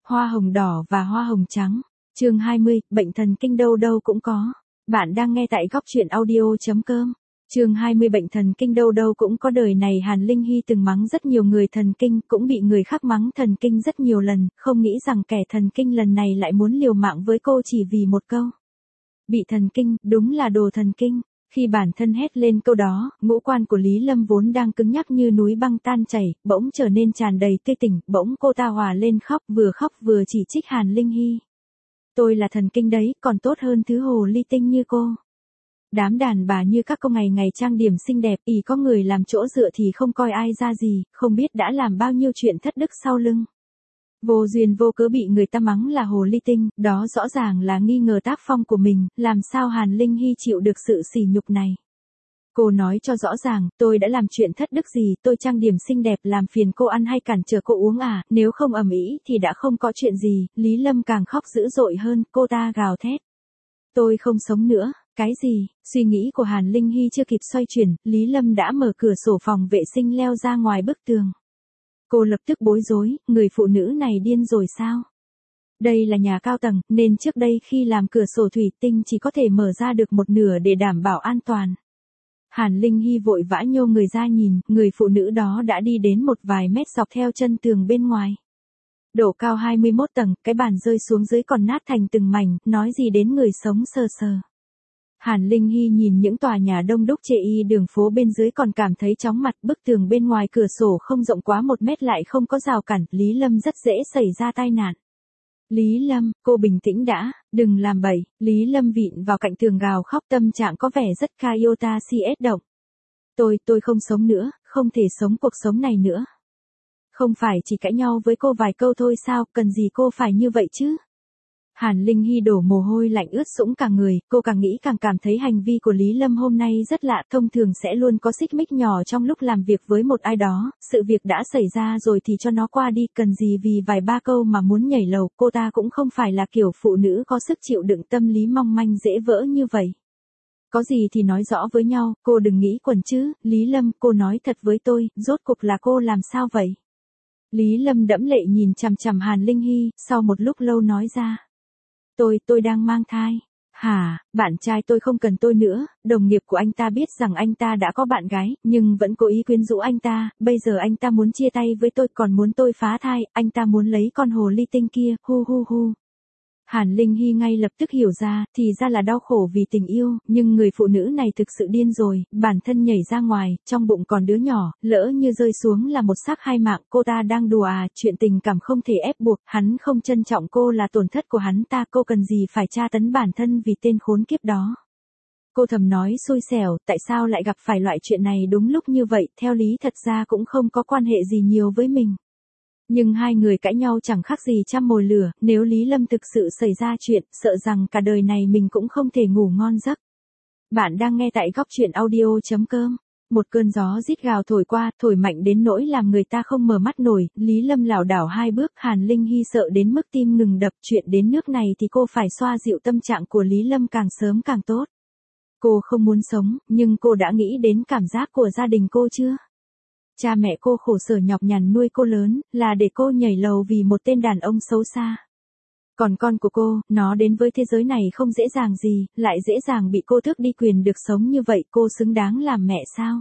Hoa hồng đỏ và hoa hồng trắng. Chương 20, bệnh thần kinh đâu đâu cũng có. Bạn đang nghe tại góc truyện audio.com. Chương 20, bệnh thần kinh đâu đâu cũng có. Đời này Hàn Linh Hy từng mắng rất nhiều người thần kinh, cũng bị người khác mắng thần kinh rất nhiều lần, không nghĩ rằng kẻ thần kinh lần này lại muốn liều mạng với cô chỉ vì một câu. Bị thần kinh, đúng là đồ thần kinh. Khi bản thân hét lên câu đó, ngũ quan của Lý Lâm vốn đang cứng nhắc như núi băng tan chảy, bỗng trở nên tràn đầy tươi tỉnh, bỗng cô ta hòa lên khóc vừa chỉ trích Hàn Linh Hy. Tôi là thần kinh đấy, còn tốt hơn thứ hồ ly tinh như cô. Đám đàn bà như các cô ngày ngày trang điểm xinh đẹp, có người làm chỗ dựa thì không coi ai ra gì, không biết đã làm bao nhiêu chuyện thất đức sau lưng. Vô duyên vô cớ bị người ta mắng là hồ ly tinh, đó rõ ràng là nghi ngờ tác phong của mình, làm sao Hàn Linh Hy chịu được sự sỉ nhục này. Cô nói cho rõ ràng, tôi đã làm chuyện thất đức gì, tôi trang điểm xinh đẹp làm phiền cô ăn hay cản trở cô uống à, nếu không ầm ĩ thì đã không có chuyện gì. Lý Lâm càng khóc dữ dội hơn, cô ta gào thét. Tôi không sống nữa. Cái gì? Suy nghĩ của Hàn Linh Hy chưa kịp xoay chuyển, Lý Lâm đã mở cửa sổ phòng vệ sinh leo ra ngoài bức tường. Cô lập tức bối rối, người phụ nữ này điên rồi sao? Đây là nhà cao tầng, nên trước đây khi làm cửa sổ thủy tinh chỉ có thể mở ra được một nửa để đảm bảo an toàn. Hàn Linh Hy vội vã nhô người ra nhìn, người phụ nữ đó đã đi đến một vài mét dọc theo chân tường bên ngoài. Độ cao 21 tầng, cái bàn rơi xuống dưới còn nát thành từng mảnh, nói gì đến người sống sờ sờ. Hàn Linh Hy nhìn những tòa nhà đông đúc chê y đường phố bên dưới còn cảm thấy chóng mặt, bức tường bên ngoài cửa sổ không rộng quá 1 mét lại không có rào cản, Lý Lâm rất dễ xảy ra tai nạn. Lý Lâm, cô bình tĩnh đã, đừng làm bậy. Lý Lâm vịn vào cạnh tường gào khóc, tâm trạng có vẻ rất Kayota CS động. Tôi không sống nữa, không thể sống cuộc sống này nữa. Không phải chỉ cãi nhau với cô vài câu thôi sao, cần gì cô phải như vậy chứ? Hàn Linh Hy đổ mồ hôi lạnh ướt sũng cả người, cô càng nghĩ càng cảm thấy hành vi của Lý Lâm hôm nay rất lạ, thông thường sẽ luôn có xích mích nhỏ trong lúc làm việc với một ai đó, sự việc đã xảy ra rồi thì cho nó qua đi, cần gì vì vài ba câu mà muốn nhảy lầu, cô ta cũng không phải là kiểu phụ nữ có sức chịu đựng tâm lý mong manh dễ vỡ như vậy. Có gì thì nói rõ với nhau, cô đừng nghĩ quẩn chứ. Lý Lâm, cô nói thật với tôi, rốt cuộc là cô làm sao vậy? Lý Lâm đẫm lệ nhìn chằm chằm Hàn Linh Hy, sau một lúc lâu nói ra. Tôi đang mang thai. Hả, bạn trai tôi không cần tôi nữa, đồng nghiệp của anh ta biết rằng anh ta đã có bạn gái, nhưng vẫn cố ý quyến rũ anh ta, bây giờ anh ta muốn chia tay với tôi còn muốn tôi phá thai, anh ta muốn lấy con hồ ly tinh kia, hu hu hu. Hàn Linh Hy ngay lập tức hiểu ra, thì ra là đau khổ vì tình yêu, nhưng người phụ nữ này thực sự điên rồi, bản thân nhảy ra ngoài, trong bụng còn đứa nhỏ, lỡ như rơi xuống là một xác hai mạng, cô ta đang đùa à, chuyện tình cảm không thể ép buộc, hắn không trân trọng cô là tổn thất của hắn ta, cô cần gì phải tra tấn bản thân vì tên khốn kiếp đó. Cô thầm nói xui xẻo, tại sao lại gặp phải loại chuyện này đúng lúc như vậy, theo lý thật ra cũng không có quan hệ gì nhiều với mình. Nhưng hai người cãi nhau chẳng khác gì trăm mồi lửa, nếu Lý Lâm thực sự xảy ra chuyện, sợ rằng cả đời này mình cũng không thể ngủ ngon giấc. Bạn đang nghe tại góc truyện audio.com. Một cơn gió rít gào thổi qua, thổi mạnh đến nỗi làm người ta không mở mắt nổi, Lý Lâm lảo đảo 2 bước, Hàn Linh Hy sợ đến mức tim ngừng đập, chuyện đến nước này thì cô phải xoa dịu tâm trạng của Lý Lâm càng sớm càng tốt. Cô không muốn sống, nhưng cô đã nghĩ đến cảm giác của gia đình cô chưa? Cha mẹ cô khổ sở nhọc nhằn nuôi cô lớn, là để cô nhảy lầu vì một tên đàn ông xấu xa. Còn con của cô, nó đến với thế giới này không dễ dàng gì, lại dễ dàng bị cô tước đi quyền được sống như vậy, cô xứng đáng làm mẹ sao?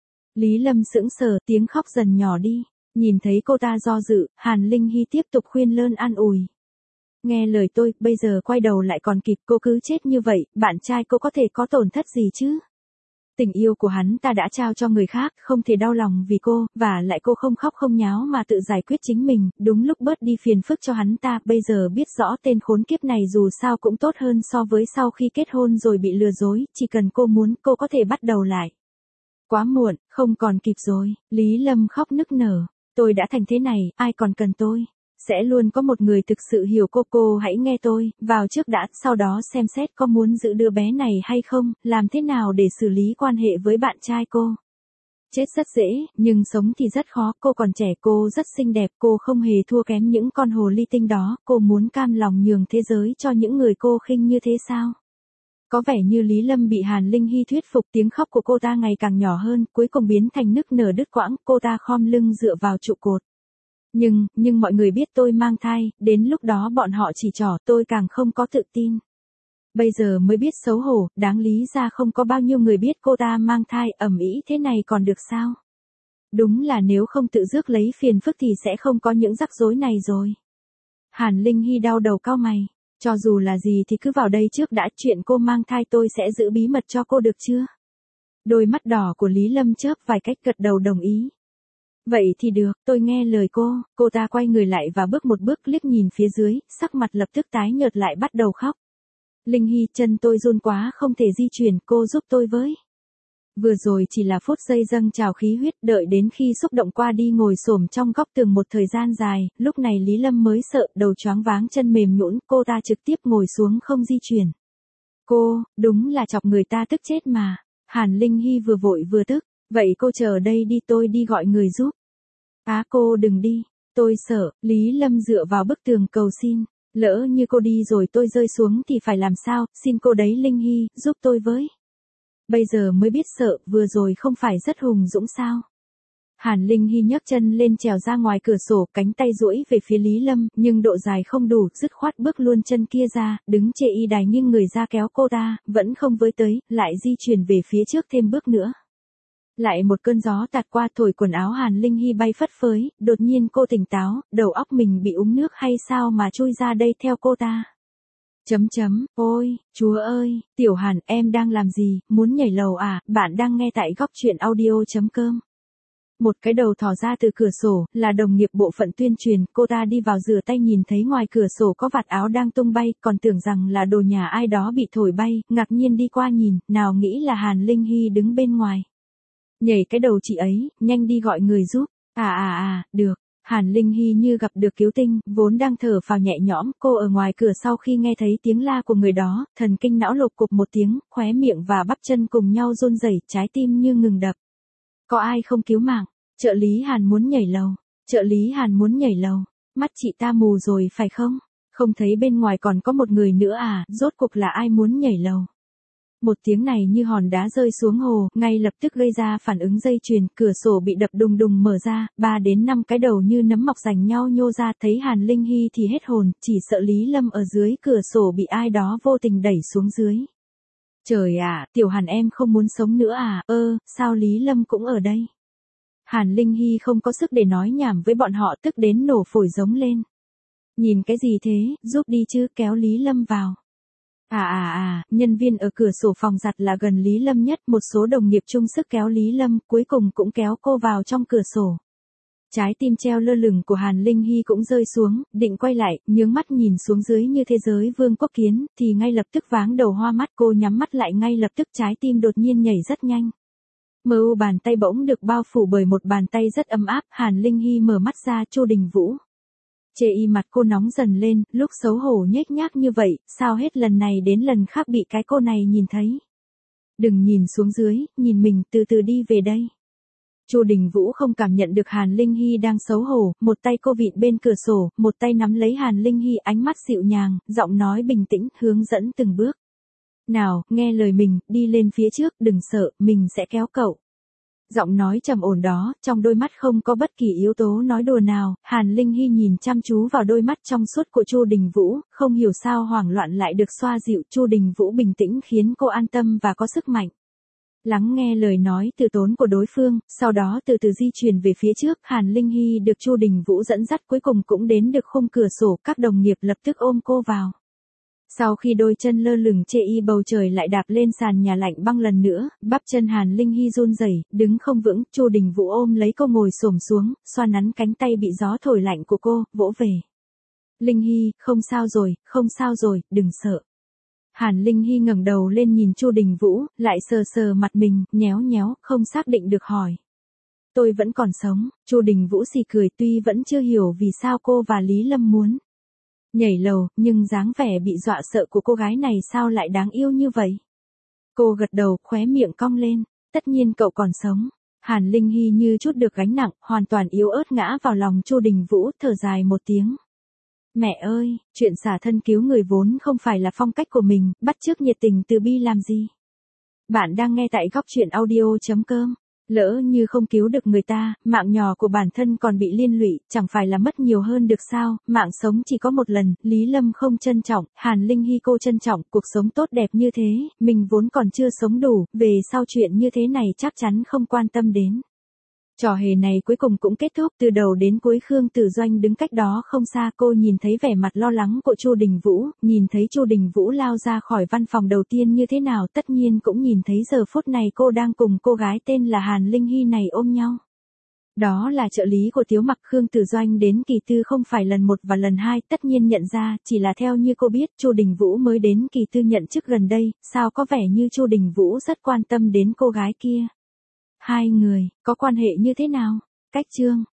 Lý Lâm sững sờ, tiếng khóc dần nhỏ đi. Nhìn thấy cô ta do dự, Hàn Linh Hy tiếp tục khuyên lơn an ủi. Nghe lời tôi, bây giờ quay đầu lại còn kịp, cô cứ chết như vậy, bạn trai cô có thể có tổn thất gì chứ? Tình yêu của hắn ta đã trao cho người khác, không thể đau lòng vì cô, và lại cô không khóc không nháo mà tự giải quyết chính mình, đúng lúc bớt đi phiền phức cho hắn ta, bây giờ biết rõ tên khốn kiếp này dù sao cũng tốt hơn so với sau khi kết hôn rồi bị lừa dối, chỉ cần cô muốn, cô có thể bắt đầu lại. Quá muộn, không còn kịp rồi, Lý Lâm khóc nức nở, tôi đã thành thế này, ai còn cần tôi? Sẽ luôn có một người thực sự hiểu cô hãy nghe tôi, vào trước đã, sau đó xem xét có muốn giữ đứa bé này hay không, làm thế nào để xử lý quan hệ với bạn trai cô. Chết rất dễ, nhưng sống thì rất khó, cô còn trẻ, cô rất xinh đẹp, cô không hề thua kém những con hồ ly tinh đó, cô muốn cam lòng nhường thế giới cho những người cô khinh như thế sao? Có vẻ như Lý Lâm bị Hàn Linh Hy thuyết phục, tiếng khóc của cô ta ngày càng nhỏ hơn, cuối cùng biến thành nức nở đứt quãng, cô ta khom lưng dựa vào trụ cột. Nhưng mọi người biết tôi mang thai, đến lúc đó bọn họ chỉ trỏ tôi càng không có tự tin. Bây giờ mới biết xấu hổ, đáng lý ra không có bao nhiêu người biết cô ta mang thai, ầm ĩ thế này còn được sao? Đúng là nếu không tự rước lấy phiền phức thì sẽ không có những rắc rối này rồi. Hàn Linh Hy đau đầu cau mày, cho dù là gì thì cứ vào đây trước đã, chuyện cô mang thai tôi sẽ giữ bí mật cho cô được chưa? Đôi mắt đỏ của Lý Lâm chớp vài cách gật đầu đồng ý. Vậy thì được, tôi nghe lời cô ta quay người lại và bước một bước liếc nhìn phía dưới, sắc mặt lập tức tái nhợt lại bắt đầu khóc. Linh Hy, chân tôi run quá không thể di chuyển, cô giúp tôi với. Vừa rồi chỉ là phút giây dâng trào khí huyết, đợi đến khi xúc động qua đi ngồi xổm trong góc tường một thời gian dài, lúc này Lý Lâm mới sợ, đầu choáng váng chân mềm nhũn, cô ta trực tiếp ngồi xuống không di chuyển. Cô, đúng là chọc người ta tức chết mà. Hàn Linh Hy vừa vội vừa tức, vậy cô chờ ở đây đi, tôi đi gọi người giúp. Cô đừng đi, tôi sợ. Lý Lâm dựa vào bức tường cầu xin. Lỡ như cô đi rồi tôi rơi xuống thì phải làm sao, xin cô đấy Linh Hy, giúp tôi với. Bây giờ mới biết sợ, vừa rồi không phải rất hùng dũng sao. Hàn Linh Hy nhấc chân lên trèo ra ngoài cửa sổ, cánh tay duỗi về phía Lý Lâm, nhưng độ dài không đủ, dứt khoát bước luôn chân kia ra, đứng chê y đài nghiêng người ra kéo cô ta, vẫn không với tới, lại di chuyển về phía trước thêm bước nữa. Lại một cơn gió tạt qua thổi quần áo Hàn Linh Hy bay phất phới, đột nhiên cô tỉnh táo, đầu óc mình bị uống nước hay sao mà chui ra đây theo cô ta. Ôi, Chúa ơi, Tiểu Hàn, em đang làm gì, muốn nhảy lầu à? Bạn đang nghe tại góc truyện audio.com. Một cái đầu thò ra từ cửa sổ, là đồng nghiệp bộ phận tuyên truyền, cô ta đi vào rửa tay nhìn thấy ngoài cửa sổ có vạt áo đang tung bay, còn tưởng rằng là đồ nhà ai đó bị thổi bay, ngạc nhiên đi qua nhìn, nào nghĩ là Hàn Linh Hy đứng bên ngoài. Nhảy cái đầu chị ấy, nhanh đi gọi người giúp. Được. Hàn Linh Hy như gặp được cứu tinh, vốn đang thở phào nhẹ nhõm, cô ở ngoài cửa sau khi nghe thấy tiếng la của người đó, thần kinh não lục cục một tiếng, khóe miệng và bắp chân cùng nhau run rẩy, trái tim như ngừng đập. Có ai không cứu mạng? Trợ lý Hàn muốn nhảy lầu. Trợ lý Hàn muốn nhảy lầu. Mắt chị ta mù rồi phải không? Không thấy bên ngoài còn có một người nữa à, rốt cuộc là ai muốn nhảy lầu? Một tiếng này như hòn đá rơi xuống hồ, ngay lập tức gây ra phản ứng dây chuyền, cửa sổ bị đập đùng đùng mở ra, 3 đến 5 cái đầu như nấm mọc rành nhau nhô ra, thấy Hàn Linh Hy thì hết hồn, chỉ sợ Lý Lâm ở dưới cửa sổ bị ai đó vô tình đẩy xuống dưới. Trời ạ, Tiểu Hàn em không muốn sống nữa à, sao Lý Lâm cũng ở đây? Hàn Linh Hy không có sức để nói nhảm với bọn họ, tức đến nổ phổi giống lên. Nhìn cái gì thế, giúp đi chứ, kéo Lý Lâm vào. Nhân viên ở cửa sổ phòng giặt là gần Lý Lâm nhất, một số đồng nghiệp chung sức kéo Lý Lâm, cuối cùng cũng kéo cô vào trong cửa sổ. Trái tim treo lơ lửng của Hàn Linh Hy cũng rơi xuống, định quay lại, nhướng mắt nhìn xuống dưới như thế giới vương quốc kiến, thì ngay lập tức váng đầu hoa mắt, cô nhắm mắt lại ngay lập tức, trái tim đột nhiên nhảy rất nhanh. Bàn tay bỗng được bao phủ bởi một bàn tay rất ấm áp, Hàn Linh Hy mở mắt ra, Chu Đình Vũ. Chê y mặt cô nóng dần lên, lúc xấu hổ nhếch nhác như vậy, sao hết lần này đến lần khác bị cái cô này nhìn thấy. Đừng nhìn xuống dưới, nhìn mình, từ từ đi về đây. Chu Đình Vũ không cảm nhận được Hàn Linh Hy đang xấu hổ, một tay cô vịn bên cửa sổ, một tay nắm lấy Hàn Linh Hy, ánh mắt dịu nhàng, giọng nói bình tĩnh, hướng dẫn từng bước. Nào, nghe lời mình, đi lên phía trước, đừng sợ, mình sẽ kéo cậu. Giọng nói trầm ổn đó, trong đôi mắt không có bất kỳ yếu tố nói đùa nào, Hàn Linh Hy nhìn chăm chú vào đôi mắt trong suốt của Chu Đình Vũ, không hiểu sao hoảng loạn lại được xoa dịu, Chu Đình Vũ bình tĩnh khiến cô an tâm và có sức mạnh. Lắng nghe lời nói từ tốn của đối phương, sau đó từ từ di chuyển về phía trước, Hàn Linh Hy được Chu Đình Vũ dẫn dắt cuối cùng cũng đến được khung cửa sổ, các đồng nghiệp lập tức ôm cô vào. Sau khi đôi chân lơ lửng chê y bầu trời lại đạp lên sàn nhà lạnh băng lần nữa, bắp chân Hàn Linh Hy run rẩy, đứng không vững, Chu Đình Vũ ôm lấy cô ngồi xổm xuống, xoa nắn cánh tay bị gió thổi lạnh của cô, vỗ về. Linh Hy, không sao rồi, đừng sợ. Hàn Linh Hy ngẩng đầu lên nhìn Chu Đình Vũ, lại sờ sờ mặt mình, nhéo, không xác định được hỏi. Tôi vẫn còn sống, Chu Đình Vũ xì cười, tuy vẫn chưa hiểu vì sao cô và Lý Lâm muốn nhảy lầu, nhưng dáng vẻ bị dọa sợ của cô gái này sao lại đáng yêu như vậy. Cô gật đầu, khóe miệng cong lên, tất nhiên cậu còn sống. Hàn Linh Hy như chút được gánh nặng, hoàn toàn yếu ớt ngã vào lòng Chu Đình Vũ, thở dài một tiếng. Mẹ ơi, chuyện xả thân cứu người vốn không phải là phong cách của mình, bắt chước nhiệt tình từ bi làm gì. Bạn đang nghe tại góc truyện audio.com. Lỡ như không cứu được người ta, mạng nhỏ của bản thân còn bị liên lụy, chẳng phải là mất nhiều hơn được sao, mạng sống chỉ có một lần, Lý Lâm không trân trọng, Hàn Linh Hy cô trân trọng, cuộc sống tốt đẹp như thế, mình vốn còn chưa sống đủ, về sau chuyện như thế này chắc chắn không quan tâm đến. Trò hề này cuối cùng cũng kết thúc, từ đầu đến cuối Khương Tử Doanh đứng cách đó không xa, cô nhìn thấy vẻ mặt lo lắng của Chu Đình Vũ, nhìn thấy Chu Đình Vũ lao ra khỏi văn phòng đầu tiên như thế nào, tất nhiên cũng nhìn thấy giờ phút này cô đang cùng cô gái tên là Hàn Linh Hy này ôm nhau. Đó là trợ lý của Tiếu Mặc. Khương Tử Doanh đến Kỳ Tư không phải lần 1 và lần 2, tất nhiên nhận ra, chỉ là theo như cô biết, Chu Đình Vũ mới đến Kỳ Tư nhận chức gần đây, sao có vẻ như Chu Đình Vũ rất quan tâm đến cô gái kia. Hai người, có quan hệ như thế nào? Cách chương